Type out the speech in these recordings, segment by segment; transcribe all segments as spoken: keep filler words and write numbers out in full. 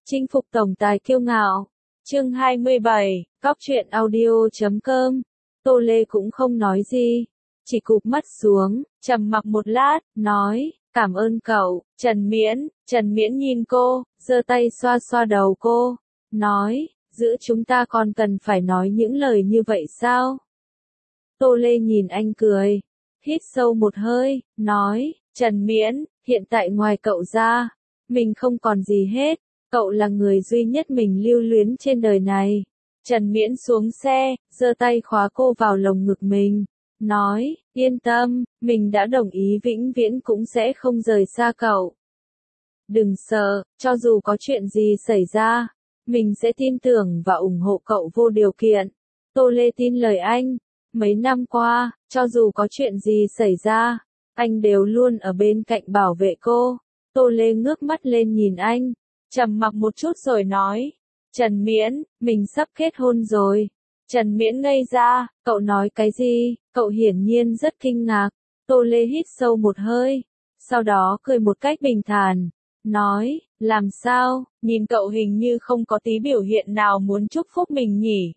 Chinh phục tổng tài kiêu ngạo. Chương hai mươi bảy, Cóc truyện audio chấm com. Tô Lê cũng không nói gì, chỉ cụp mắt xuống, trầm mặc một lát, nói, cảm ơn cậu, Trần Miễn. Trần Miễn nhìn cô, giơ tay xoa xoa đầu cô, nói, giữa chúng ta còn cần phải nói những lời như vậy sao? Tô Lê nhìn anh cười, hít sâu một hơi, nói, Trần Miễn, hiện tại ngoài cậu ra, mình không còn gì hết, cậu là người duy nhất mình lưu luyến trên đời này. Trần Miễn xuống xe, giơ tay khóa cô vào lồng ngực mình, nói, yên tâm, mình đã đồng ý vĩnh viễn cũng sẽ không rời xa cậu. Đừng sợ, cho dù có chuyện gì xảy ra, mình sẽ tin tưởng và ủng hộ cậu vô điều kiện. Tô Lê tin lời anh, mấy năm qua, cho dù có chuyện gì xảy ra, anh đều luôn ở bên cạnh bảo vệ cô. Tô Lê ngước mắt lên nhìn anh, trầm mặc một chút rồi nói, Trần Miễn, mình sắp kết hôn rồi. Trần Miễn ngây ra, cậu nói cái gì? Cậu hiển nhiên rất kinh ngạc. Tô Lê hít sâu một hơi, sau đó cười một cách bình thản, nói, làm sao, nhìn cậu hình như không có tí biểu hiện nào muốn chúc phúc mình nhỉ?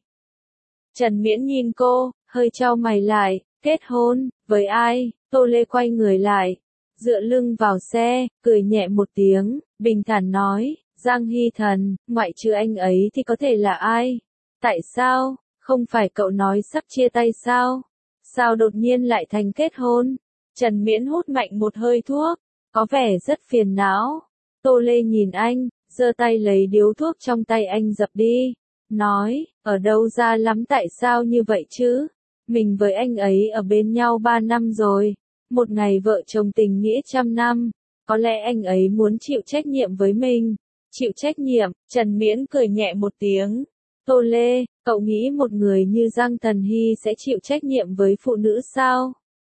Trần Miễn nhìn cô, hơi chau mày lại, kết hôn, với ai? Tô Lê quay người lại, dựa lưng vào xe, cười nhẹ một tiếng, bình thản nói, Giang Hy Thần, ngoại trừ anh ấy thì có thể là ai? Tại sao? Không phải cậu nói sắp chia tay sao? Sao đột nhiên lại thành kết hôn? Trần Miễn hút mạnh một hơi thuốc, có vẻ rất phiền não. Tô Lê nhìn anh, giơ tay lấy điếu thuốc trong tay anh dập đi, nói, ở đâu ra lắm tại sao như vậy chứ? Mình với anh ấy ở bên nhau ba năm rồi, một ngày vợ chồng tình nghĩa trăm năm, có lẽ anh ấy muốn chịu trách nhiệm với mình. Chịu trách nhiệm, Trần Miễn cười nhẹ một tiếng. Tô Lê, cậu nghĩ một người như Giang Thần Hy sẽ chịu trách nhiệm với phụ nữ sao?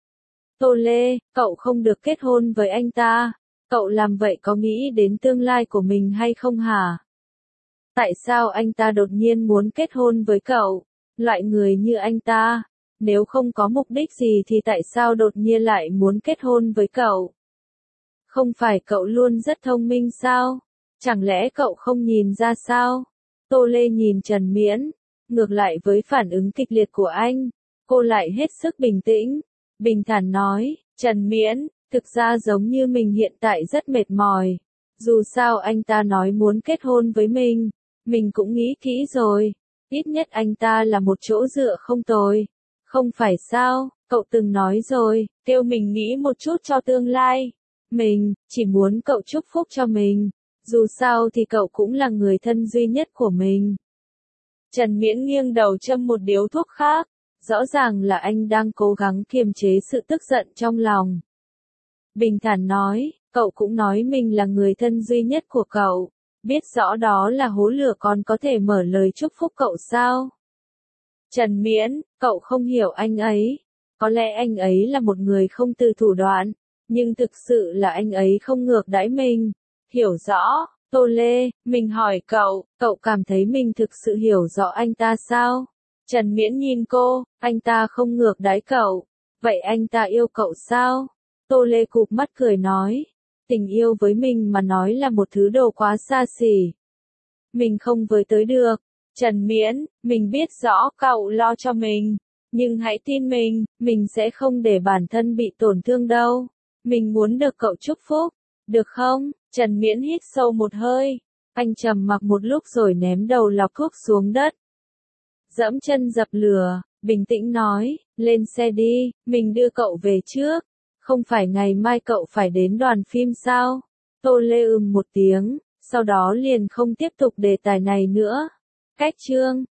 Tô Lê, cậu không được kết hôn với anh ta. Cậu làm vậy có nghĩ đến tương lai của mình hay không hả? Tại sao anh ta đột nhiên muốn kết hôn với cậu? Loại người như anh ta, nếu không có mục đích gì thì tại sao đột nhiên lại muốn kết hôn với cậu? Không phải cậu luôn rất thông minh sao? Chẳng lẽ cậu không nhìn ra sao? Tô Lê nhìn Trần Miễn, ngược lại với phản ứng kịch liệt của anh, cô lại hết sức bình tĩnh, bình thản nói, Trần Miễn, thực ra giống như mình hiện tại rất mệt mỏi. Dù sao anh ta nói muốn kết hôn với mình, mình cũng nghĩ kỹ rồi, ít nhất anh ta là một chỗ dựa không tồi. Không phải sao, cậu từng nói rồi, kêu mình nghĩ một chút cho tương lai. Mình, chỉ muốn cậu chúc phúc cho mình. Dù sao thì cậu cũng là người thân duy nhất của mình. Trần Miễn nghiêng đầu châm một điếu thuốc khác, rõ ràng là anh đang cố gắng kiềm chế sự tức giận trong lòng. Bình thản nói, cậu cũng nói mình là người thân duy nhất của cậu, biết rõ đó là hố lửa còn có thể mở lời chúc phúc cậu sao? Trần Miễn, cậu không hiểu anh ấy, có lẽ anh ấy là một người không từ thủ đoạn, nhưng thực sự là anh ấy không ngược đãi mình. Hiểu rõ, Tô Lê, mình hỏi cậu, cậu cảm thấy mình thực sự hiểu rõ anh ta sao? Trần Miễn nhìn cô, anh ta không ngược đãi cậu, vậy anh ta yêu cậu sao? Tô Lê cụp mắt cười nói, tình yêu với mình mà nói là một thứ đồ quá xa xỉ. Mình không với tới được. Trần Miễn, mình biết rõ cậu lo cho mình, nhưng hãy tin mình, mình sẽ không để bản thân bị tổn thương đâu. Mình muốn được cậu chúc phúc, được không? Trần Miễn hít sâu một hơi, anh trầm mặc một lúc rồi ném đầu lọc thuốc xuống đất. Dẫm chân dập lửa, bình tĩnh nói, lên xe đi, mình đưa cậu về trước. Không phải ngày mai cậu phải đến đoàn phim sao? Tô Lê ừm một tiếng, sau đó liền không tiếp tục đề tài này nữa. Cách chương